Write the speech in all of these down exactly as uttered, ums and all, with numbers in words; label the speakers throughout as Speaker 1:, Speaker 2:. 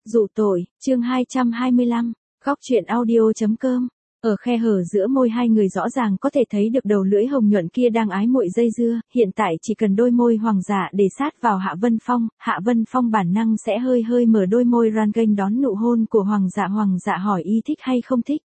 Speaker 1: Dụ tội, chương hai trăm hai mươi lăm, góc truyện audio.com. Ở khe hở giữa môi hai người rõ ràng có thể thấy được đầu lưỡi hồng nhuận kia đang ái muội dây dưa, hiện tại chỉ cần đôi môi Hoàng Dạ để sát vào Hạ Vân Phong, Hạ Vân Phong bản năng sẽ hơi hơi mở đôi môi ran nghênh đón nụ hôn của Hoàng Dạ. Hoàng Dạ hỏi y thích hay không thích?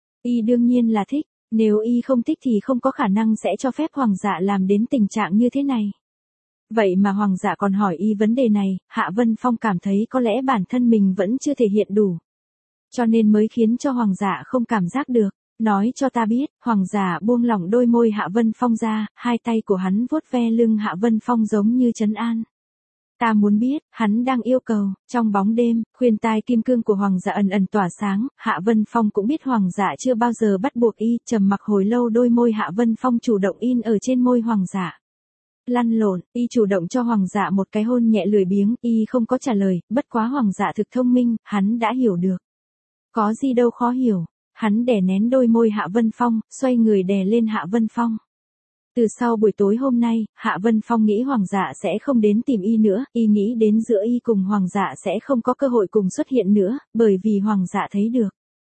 Speaker 1: Y đương nhiên là thích, nếu y không thích thì không có khả năng sẽ cho phép Hoàng Dạ làm đến tình trạng như thế này. Vậy mà Hoàng Dạ còn hỏi y vấn đề này, Hạ Vân Phong cảm thấy có lẽ bản thân mình vẫn chưa thể hiện đủ. Cho nên mới khiến cho Hoàng Dạ không cảm giác được. Nói cho ta biết, Hoàng Dạ buông lỏng đôi môi Hạ Vân Phong ra, hai tay của hắn vuốt ve lưng Hạ Vân Phong giống như trấn an. Ta muốn biết, hắn đang yêu cầu. Trong bóng đêm, khuyên tai kim cương của Hoàng Dạ ẩn ẩn tỏa sáng, Hạ Vân Phong cũng biết Hoàng Dạ chưa bao giờ bắt buộc y, trầm mặc hồi lâu đôi môi Hạ Vân Phong chủ động in ở trên môi Hoàng Dạ. Lăn lộn, y chủ động cho Hoàng Dạ một cái hôn nhẹ lười biếng, y không có trả lời, bất quá Hoàng Dạ thực thông minh, hắn đã hiểu được. Có gì đâu khó hiểu, hắn đè nén đôi môi Hạ Vân Phong, xoay người đè lên Hạ Vân Phong. Từ sau buổi tối hôm nay, Hạ Vân Phong nghĩ Hoàng Dạ sẽ không đến tìm y nữa, y nghĩ đến giữa y cùng Hoàng Dạ sẽ không có cơ hội cùng xuất hiện nữa, bởi vì Hoàng Dạ thấy được.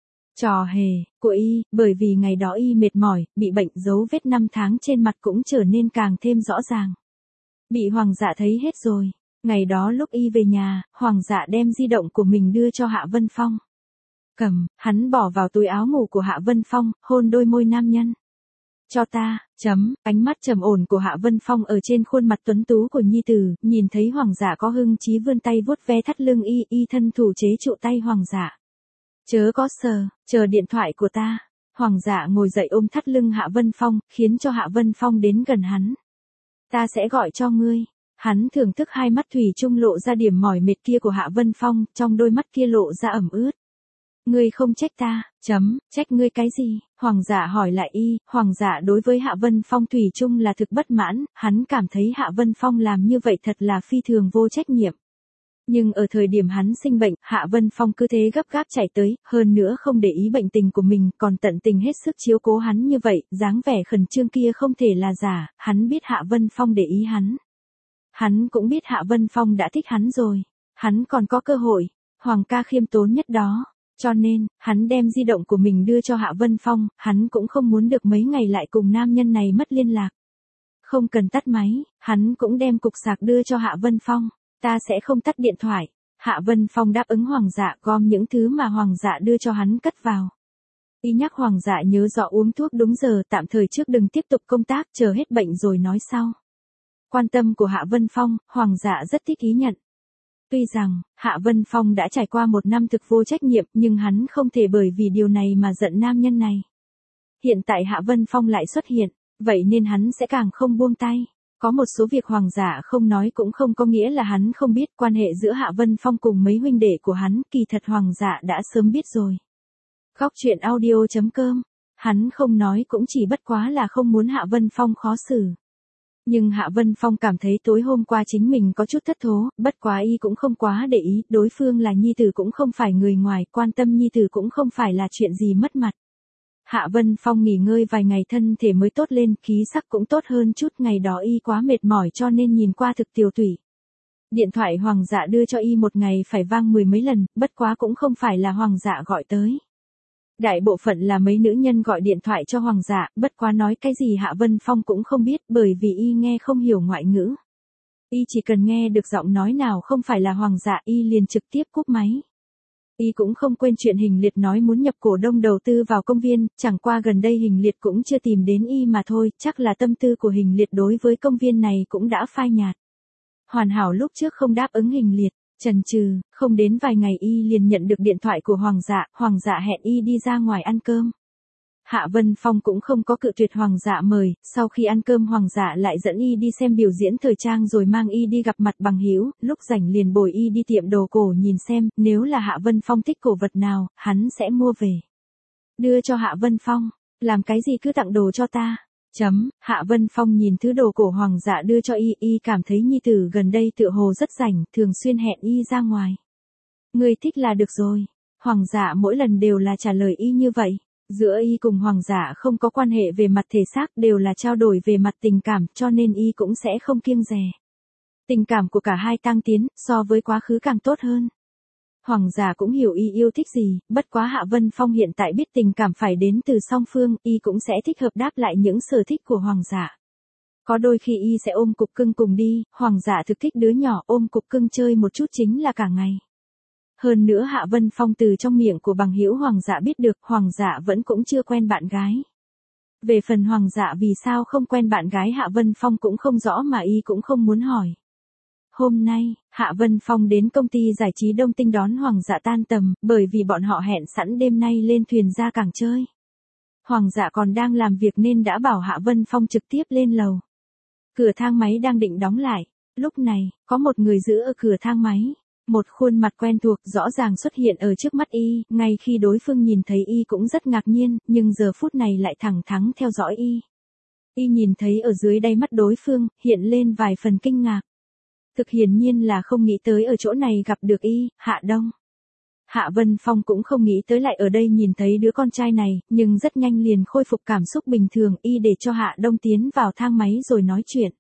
Speaker 1: Trò hề của y, bởi vì ngày đó y mệt mỏi, bị bệnh, dấu vết năm tháng trên mặt cũng trở nên càng thêm rõ ràng. Bị Hoàng Dạ thấy hết rồi. Ngày đó lúc y về nhà, Hoàng Dạ đem di động của mình đưa cho Hạ Vân Phong. Cầm, hắn bỏ vào túi áo ngủ của Hạ Vân Phong, hôn đôi môi nam nhân. Cho ta, chấm, ánh mắt trầm ổn của Hạ Vân Phong ở trên khuôn mặt tuấn tú của nhi tử, nhìn thấy Hoàng Dạ có hưng chí vươn tay vuốt ve thắt lưng y, y thân thủ chế trụ tay Hoàng Dạ. Chớ có sờ, chờ điện thoại của ta. Hoàng Dạ ngồi dậy ôm thắt lưng Hạ Vân Phong, khiến cho Hạ Vân Phong đến gần hắn. Ta sẽ gọi cho ngươi. Hắn thưởng thức hai mắt thủy chung lộ ra điểm mỏi mệt kia của Hạ Vân Phong, trong đôi mắt kia lộ ra ẩm ướt. Ngươi không trách ta, chấm, trách ngươi cái gì? Hoàng Dạ hỏi lại y, Hoàng Dạ đối với Hạ Vân Phong thủy chung là thực bất mãn, hắn cảm thấy Hạ Vân Phong làm như vậy thật là phi thường vô trách nhiệm. Nhưng ở thời điểm hắn sinh bệnh, Hạ Vân Phong cứ thế gấp gáp chạy tới, hơn nữa không để ý bệnh tình của mình, còn tận tình hết sức chiếu cố hắn như vậy, dáng vẻ khẩn trương kia không thể là giả, hắn biết Hạ Vân Phong để ý hắn. Hắn cũng biết Hạ Vân Phong đã thích hắn rồi, hắn còn có cơ hội, Hoàng ca khiêm tốn nhất đó. Cho nên, hắn đem di động của mình đưa cho Hạ Vân Phong, hắn cũng không muốn được mấy ngày lại cùng nam nhân này mất liên lạc. Không cần tắt máy, hắn cũng đem cục sạc đưa cho Hạ Vân Phong. Ta sẽ không tắt điện thoại. Hạ Vân Phong đáp ứng Hoàng Dạ, gom những thứ mà Hoàng Dạ đưa cho hắn cất vào. Y nhắc Hoàng Dạ nhớ rõ uống thuốc đúng giờ, tạm thời trước đừng tiếp tục công tác, chờ hết bệnh rồi nói sau. Quan tâm của Hạ Vân Phong, Hoàng Dạ rất thích ý nhận. Tuy rằng, Hạ Vân Phong đã trải qua một năm thực vô trách nhiệm, nhưng hắn không thể bởi vì điều này mà giận nam nhân này. Hiện tại Hạ Vân Phong lại xuất hiện, vậy nên hắn sẽ càng không buông tay. Có một số việc Hoàng Dạ không nói cũng không có nghĩa là hắn không biết quan hệ giữa Hạ Vân Phong cùng mấy huynh đệ của hắn, kỳ thật Hoàng Dạ đã sớm biết rồi. Góc truyện audio.com, hắn không nói cũng chỉ bất quá là không muốn Hạ Vân Phong khó xử. Nhưng Hạ Vân Phong cảm thấy tối hôm qua chính mình có chút thất thố, bất quá y cũng không quá để ý, đối phương là nhi tử cũng không phải người ngoài, quan tâm nhi tử cũng không phải là chuyện gì mất mặt. Hạ Vân Phong nghỉ ngơi vài ngày thân thể mới tốt lên, khí sắc cũng tốt hơn chút, ngày đó y quá mệt mỏi cho nên nhìn qua thực tiều tụy. Điện thoại Hoàng Dạ đưa cho y một ngày phải vang mười mấy lần, bất quá cũng không phải là Hoàng Dạ gọi tới. Đại bộ phận là mấy nữ nhân gọi điện thoại cho Hoàng Dạ, bất quá nói cái gì Hạ Vân Phong cũng không biết, bởi vì y nghe không hiểu ngoại ngữ. Y chỉ cần nghe được giọng nói nào không phải là Hoàng Dạ y liền trực tiếp cúp máy. Y cũng không quên chuyện Hình Liệt nói muốn nhập cổ đông đầu tư vào công viên, chẳng qua gần đây Hình Liệt cũng chưa tìm đến y mà thôi, chắc là tâm tư của Hình Liệt đối với công viên này cũng đã phai nhạt. Hoàn Hảo lúc trước không đáp ứng Hình Liệt, chần chừ, không đến vài ngày y liền nhận được điện thoại của Hoàng Dạ, Hoàng Dạ hẹn y đi ra ngoài ăn cơm. Hạ Vân Phong cũng không có cự tuyệt Hoàng Dạ mời, sau khi ăn cơm Hoàng Dạ lại dẫn y đi xem biểu diễn thời trang rồi mang y đi gặp mặt bằng hữu, lúc rảnh liền bồi y đi tiệm đồ cổ nhìn xem, nếu là Hạ Vân Phong thích cổ vật nào, hắn sẽ mua về. Đưa cho Hạ Vân Phong, làm cái gì cứ tặng đồ cho ta. Chấm, Hạ Vân Phong nhìn thứ đồ cổ Hoàng Dạ đưa cho y, y cảm thấy nhi tử gần đây tựa hồ rất rảnh, thường xuyên hẹn y ra ngoài. Ngươi thích là được rồi. Hoàng Dạ mỗi lần đều là trả lời y như vậy. Giữa y cùng Hoàng Dạ không có quan hệ về mặt thể xác, đều là trao đổi về mặt tình cảm, cho nên y cũng sẽ không kiêng dè. Tình cảm của cả hai tăng tiến, so với quá khứ càng tốt hơn. Hoàng giả cũng hiểu y yêu thích gì, bất quá Hạ Vân Phong hiện tại biết tình cảm phải đến từ song phương, y cũng sẽ thích hợp đáp lại những sở thích của hoàng giả. Có đôi khi y sẽ ôm cục cưng cùng đi, hoàng giả thực thích đứa nhỏ, ôm cục cưng chơi một chút chính là cả ngày. Hơn nữa Hạ Vân Phong từ trong miệng của bằng hữu hoàng giả biết được hoàng giả vẫn cũng chưa quen bạn gái. Về phần hoàng giả vì sao không quen bạn gái Hạ Vân Phong cũng không rõ mà y cũng không muốn hỏi. Hôm nay, Hạ Vân Phong đến công ty giải trí Đông Tinh đón hoàng giả tan tầm, bởi vì bọn họ hẹn sẵn đêm nay lên thuyền ra cảng chơi. Hoàng giả còn đang làm việc nên đã bảo Hạ Vân Phong trực tiếp lên lầu. Cửa thang máy đang định đóng lại. Lúc này, có một người giữ ở cửa thang máy. Một khuôn mặt quen thuộc rõ ràng xuất hiện ở trước mắt y, ngay khi đối phương nhìn thấy y cũng rất ngạc nhiên, nhưng giờ phút này lại thẳng thắn theo dõi y. Y nhìn thấy ở dưới đáy mắt đối phương, hiện lên vài phần kinh ngạc. Thực hiển nhiên là không nghĩ tới ở chỗ này gặp được y, Hạ Đông. Hạ Vân Phong cũng không nghĩ tới lại ở đây nhìn thấy đứa con trai này, nhưng rất nhanh liền khôi phục cảm xúc bình thường, y để cho Hạ Đông tiến vào thang máy rồi nói chuyện.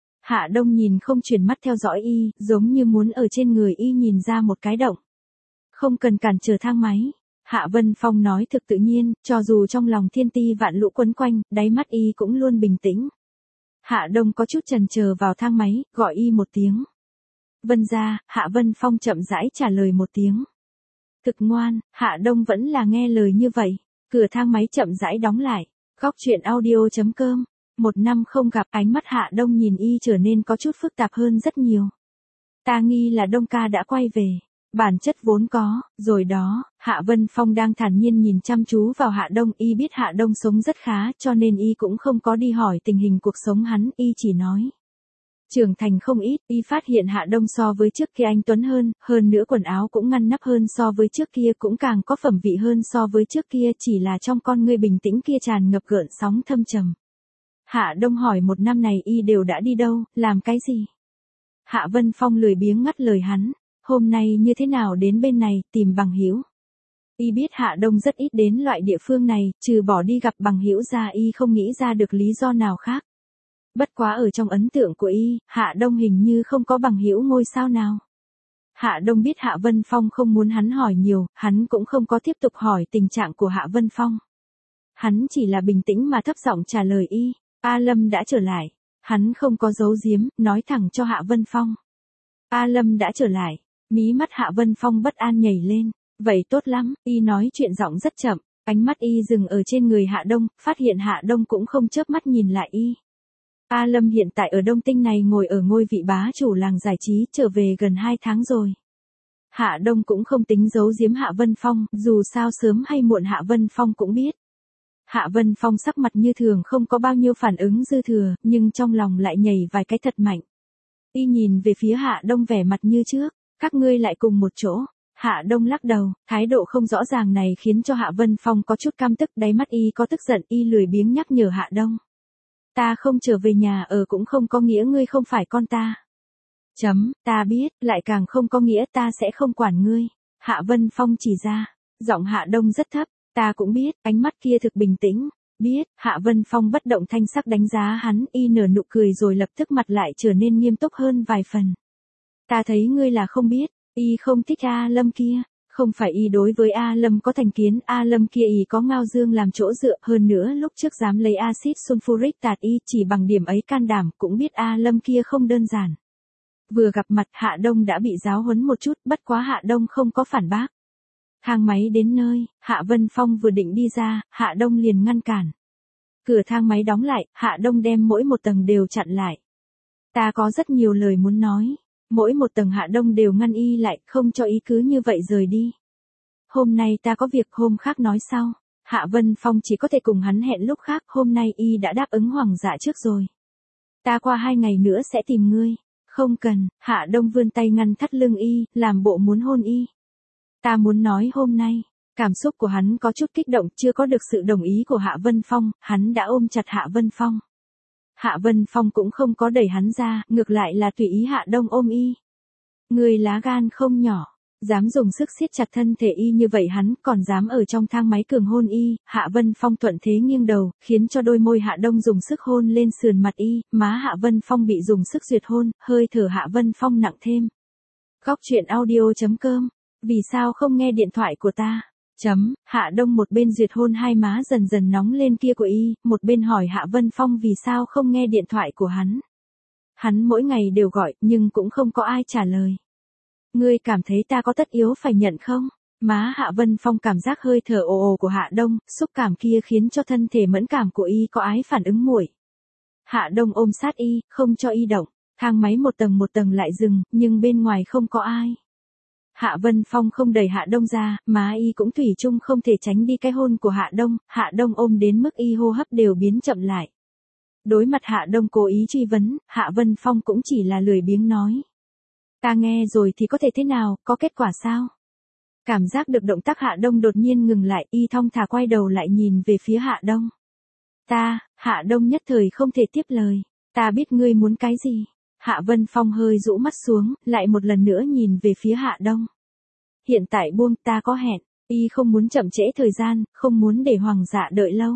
Speaker 1: Hạ Đông nhìn không chuyển mắt theo dõi y, giống như muốn ở trên người y nhìn ra một cái động. Không cần cản trở thang máy. Hạ Vân Phong nói thực tự nhiên, cho dù trong lòng thiên ti vạn lũ quấn quanh, đáy mắt y cũng luôn bình tĩnh. Hạ Đông có chút chần chờ vào thang máy, gọi y một tiếng. Vân ra, Hạ Vân Phong chậm rãi trả lời một tiếng. Thực ngoan, Hạ Đông vẫn là nghe lời như vậy. Cửa thang máy chậm rãi đóng lại. Góc truyện audio chấm com. Một năm không gặp, ánh mắt Hạ Đông nhìn y trở nên có chút phức tạp hơn rất nhiều. Ta nghi là Đông ca đã quay về. Bản chất vốn có, rồi đó. Hạ Vân Phong đang thản nhiên nhìn chăm chú vào Hạ Đông, y biết Hạ Đông sống rất khá, cho nên y cũng không có đi hỏi tình hình cuộc sống hắn, y chỉ nói. Trưởng thành không ít, y phát hiện Hạ Đông so với trước kia anh tuấn hơn, hơn nữa quần áo cũng ngăn nắp hơn so với trước kia, cũng càng có phẩm vị hơn so với trước kia, chỉ là trong con ngươi bình tĩnh kia tràn ngập gợn sóng thâm trầm. Hạ Đông hỏi một năm này y đều đã đi đâu, làm cái gì? Hạ Vân Phong lười biếng ngắt lời hắn, hôm nay như thế nào đến bên này, tìm bằng hữu. Y biết Hạ Đông rất ít đến loại địa phương này, trừ bỏ đi gặp bằng hữu ra y không nghĩ ra được lý do nào khác. Bất quá ở trong ấn tượng của y, Hạ Đông hình như không có bằng hữu ngôi sao nào. Hạ Đông biết Hạ Vân Phong không muốn hắn hỏi nhiều, hắn cũng không có tiếp tục hỏi tình trạng của Hạ Vân Phong. Hắn chỉ là bình tĩnh mà thấp giọng trả lời y, A Lâm đã trở lại. Hắn không có giấu giếm, nói thẳng cho Hạ Vân Phong. A Lâm đã trở lại, mí mắt Hạ Vân Phong bất an nhảy lên, vậy tốt lắm, y nói chuyện giọng rất chậm, ánh mắt y dừng ở trên người Hạ Đông, phát hiện Hạ Đông cũng không chớp mắt nhìn lại y. A Lâm hiện tại ở Đông Tinh này ngồi ở ngôi vị bá chủ làng giải trí, trở về gần hai tháng rồi. Hạ Đông cũng không tính giấu giếm Hạ Vân Phong, dù sao sớm hay muộn Hạ Vân Phong cũng biết. Hạ Vân Phong sắc mặt như thường không có bao nhiêu phản ứng dư thừa, nhưng trong lòng lại nhảy vài cái thật mạnh. Y nhìn về phía Hạ Đông vẻ mặt như trước, các ngươi lại cùng một chỗ. Hạ Đông lắc đầu, thái độ không rõ ràng này khiến cho Hạ Vân Phong có chút căm tức, đáy mắt y có tức giận, y lười biếng nhắc nhở Hạ Đông. Ta không trở về nhà ở cũng không có nghĩa ngươi không phải con ta. Chấm, ta biết, lại càng không có nghĩa ta sẽ không quản ngươi. Hạ Vân Phong chỉ ra, giọng Hạ Đông rất thấp, ta cũng biết, ánh mắt kia thực bình tĩnh. Biết, Hạ Vân Phong bất động thanh sắc đánh giá hắn, y nở nụ cười rồi lập tức mặt lại trở nên nghiêm túc hơn vài phần. Ta thấy ngươi là không biết, y không thích A Lâm kia. Không phải y đối với A Lâm có thành kiến, A Lâm kia y có Ngao Dương làm chỗ dựa, hơn nữa lúc trước dám lấy axit sulfuric tạt y, chỉ bằng điểm ấy can đảm, cũng biết A Lâm kia không đơn giản. Vừa gặp mặt Hạ Đông đã bị giáo huấn một chút, bất quá Hạ Đông không có phản bác. Thang máy đến nơi, Hạ Vân Phong vừa định đi ra, Hạ Đông liền ngăn cản. Cửa thang máy đóng lại, Hạ Đông đem mỗi một tầng đều chặn lại. Ta có rất nhiều lời muốn nói. Mỗi một tầng Hạ Đông đều ngăn y lại, không cho ý cứ như vậy rời đi. Hôm nay ta có việc, hôm khác nói sau. Hạ Vân Phong chỉ có thể cùng hắn hẹn lúc khác, hôm nay y đã đáp ứng hoàng dạ trước rồi. Ta qua hai ngày nữa sẽ tìm ngươi. Không cần, Hạ Đông vươn tay ngăn thắt lưng y, làm bộ muốn hôn y. Ta muốn nói hôm nay, cảm xúc của hắn có chút kích động, chưa có được sự đồng ý của Hạ Vân Phong, hắn đã ôm chặt Hạ Vân Phong. Hạ Vân Phong cũng không có đẩy hắn ra, ngược lại là tùy ý Hạ Đông ôm y. Người lá gan không nhỏ, dám dùng sức siết chặt thân thể y như vậy, hắn còn dám ở trong thang máy cường hôn y. Hạ Vân Phong thuận thế nghiêng đầu, khiến cho đôi môi Hạ Đông dùng sức hôn lên sườn mặt y, má Hạ Vân Phong bị dùng sức duyệt hôn, hơi thở Hạ Vân Phong nặng thêm. Góc truyện audio chấm com Vì sao không nghe điện thoại của ta? Chấm, Hạ Đông một bên duyệt hôn hai má dần dần nóng lên kia của y, một bên hỏi Hạ Vân Phong vì sao không nghe điện thoại của hắn. Hắn mỗi ngày đều gọi, nhưng cũng không có ai trả lời. Ngươi cảm thấy ta có tất yếu phải nhận không? Má Hạ Vân Phong cảm giác hơi thở ồ ồ của Hạ Đông, xúc cảm kia khiến cho thân thể mẫn cảm của y có ái phản ứng muội. Hạ Đông ôm sát y, không cho y động, thang máy một tầng một tầng lại dừng, nhưng bên ngoài không có ai. Hạ Vân Phong không đẩy Hạ Đông ra, má y cũng thủy chung không thể tránh đi cái hôn của Hạ Đông, Hạ Đông ôm đến mức y hô hấp đều biến chậm lại. Đối mặt Hạ Đông cố ý truy vấn, Hạ Vân Phong cũng chỉ là lười biếng nói. Ta nghe rồi thì có thể thế nào, có kết quả sao? Cảm giác được động tác Hạ Đông đột nhiên ngừng lại, y thong thả quay đầu lại nhìn về phía Hạ Đông. Ta, Hạ Đông nhất thời không thể tiếp lời. Ta biết ngươi muốn cái gì. Hạ Vân Phong hơi rũ mắt xuống, lại một lần nữa nhìn về phía Hạ Đông. Hiện tại buông, ta có hẹn. Y không muốn chậm trễ thời gian, không muốn để Hoàng dạ đợi lâu.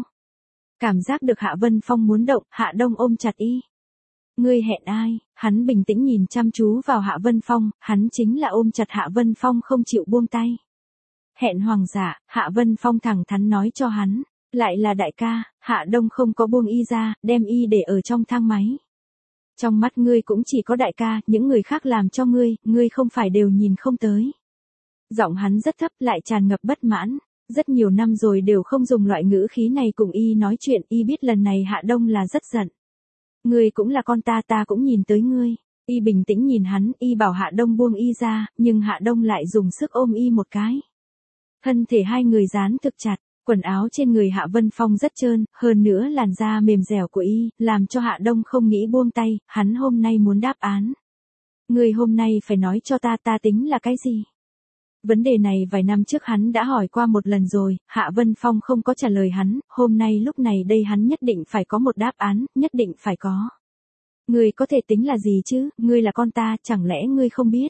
Speaker 1: Cảm giác được Hạ Vân Phong muốn động, Hạ Đông ôm chặt y. Ngươi hẹn ai? Hắn bình tĩnh nhìn chăm chú vào Hạ Vân Phong, hắn chính là ôm chặt Hạ Vân Phong không chịu buông tay. Hẹn Hoàng dạ, Hạ Vân Phong thẳng thắn nói cho hắn. Lại là đại ca, Hạ Đông không có buông y ra, đem y để ở trong thang máy. Trong mắt ngươi cũng chỉ có đại ca, những người khác làm cho ngươi, ngươi không phải đều nhìn không tới. Giọng hắn rất thấp lại tràn ngập bất mãn. Rất nhiều năm rồi đều không dùng loại ngữ khí này cùng y nói chuyện, y biết lần này Hạ Đông là rất giận. Ngươi cũng là con ta, ta cũng nhìn tới ngươi. Y bình tĩnh nhìn hắn, y bảo Hạ Đông buông y ra, nhưng Hạ Đông lại dùng sức ôm y một cái. Thân thể hai người dán thực chặt, quần áo trên người Hạ Vân Phong rất trơn, hơn nữa làn da mềm dẻo của y, làm cho Hạ Đông không nghĩ buông tay, hắn hôm nay muốn đáp án. Ngươi hôm nay phải nói cho ta ta tính là cái gì? Vấn đề này vài năm trước hắn đã hỏi qua một lần rồi, Hạ Vân Phong không có trả lời hắn, hôm nay lúc này đây hắn nhất định phải có một đáp án, nhất định phải có. Ngươi có thể tính là gì chứ, ngươi là con ta, chẳng lẽ ngươi không biết?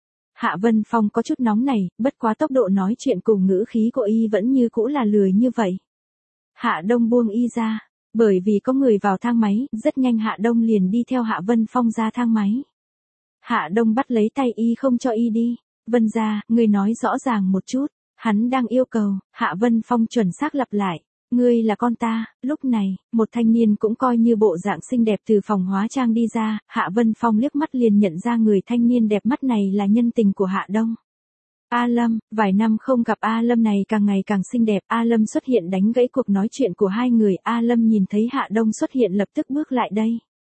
Speaker 1: Hạ Vân Phong có chút nóng này, bất quá tốc độ nói chuyện cùng ngữ khí của y vẫn như cũ là lười như vậy. Hạ Đông buông y ra, bởi vì có người vào thang máy, rất nhanh Hạ Đông liền đi theo Hạ Vân Phong ra thang máy. Hạ Đông bắt lấy tay y không cho y đi. Vân gia, ngươi nói rõ ràng một chút, hắn đang yêu cầu, Hạ Vân Phong chuẩn xác lặp lại, ngươi là con ta. Lúc này, một thanh niên cũng coi như bộ dạng xinh đẹp từ phòng hóa trang đi ra, Hạ Vân Phong liếc mắt liền nhận ra người thanh niên đẹp mắt này là nhân tình của Hạ Đông. A Lâm, vài năm không gặp A Lâm này càng ngày càng xinh đẹp, A Lâm xuất hiện đánh gãy cuộc nói chuyện của hai người, A Lâm nhìn thấy Hạ Đông xuất hiện lập tức bước lại đây.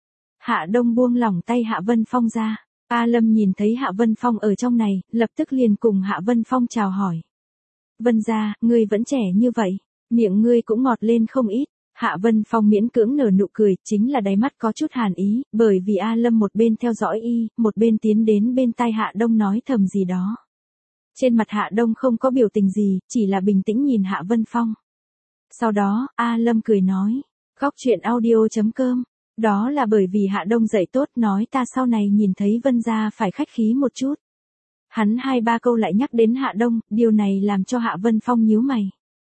Speaker 1: Hạ Đông buông lỏng tay Hạ Vân Phong ra. A Lâm nhìn thấy Hạ Vân Phong ở trong này, lập tức liền cùng Hạ Vân Phong chào hỏi. Vân gia, ngươi vẫn trẻ như vậy, miệng ngươi cũng ngọt lên không ít. Hạ Vân Phong miễn cưỡng nở nụ cười, chính là đáy mắt có chút hàn ý, bởi vì A Lâm một bên theo dõi y, một bên tiến đến bên tai Hạ Đông nói thầm gì đó. Trên mặt Hạ Đông không có biểu tình gì, chỉ là bình tĩnh nhìn Hạ Vân Phong. Sau đó, A Lâm cười nói, góc truyện audio chấm com. Đó là bởi vì Hạ Đông dạy tốt, nói ta sau này nhìn thấy Vân gia phải khách khí một chút. Hắn hai ba câu lại nhắc đến Hạ Đông, điều này làm cho Hạ Vân Phong nhíu mày.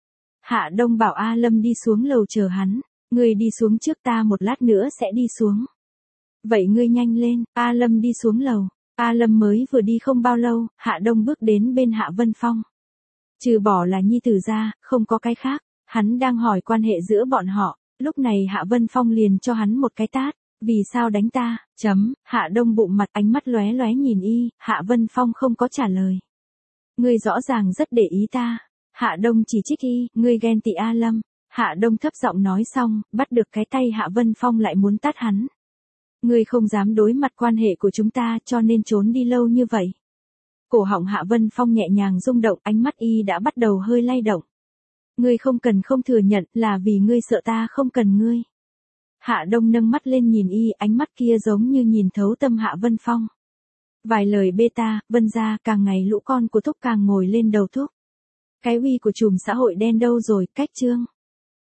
Speaker 1: Hạ Đông bảo A Lâm đi xuống lầu chờ hắn, ngươi đi xuống trước, ta một lát nữa sẽ đi xuống. Vậy ngươi nhanh lên. A Lâm đi xuống lầu, A Lâm mới vừa đi không bao lâu, Hạ Đông bước đến bên Hạ Vân Phong. Trừ bỏ là nhi tử ra, không có cái khác, hắn đang hỏi quan hệ giữa bọn họ. Lúc này Hạ Vân Phong liền cho hắn một cái tát, vì sao đánh ta, chấm, Hạ Đông bụng mặt ánh mắt lóe lóe nhìn y, Hạ Vân Phong không có trả lời. Ngươi rõ ràng rất để ý ta, Hạ Đông chỉ trích y, ngươi ghen tị A Lâm, Hạ Đông thấp giọng nói xong, bắt được cái tay Hạ Vân Phong lại muốn tát hắn. Ngươi không dám đối mặt quan hệ của chúng ta cho nên trốn đi lâu như vậy. Cổ họng Hạ Vân Phong nhẹ nhàng rung động, ánh mắt y đã bắt đầu hơi lay động. Ngươi không cần không thừa nhận là vì ngươi sợ ta không cần ngươi. Hạ Đông nâng mắt lên nhìn y, ánh mắt kia giống như nhìn thấu tâm Hạ Vân Phong. Vài lời beta, Vân gia, càng ngày lũ con của thúc càng ngồi lên đầu thúc. Cái uy của chùm xã hội đen đâu rồi, cách chương.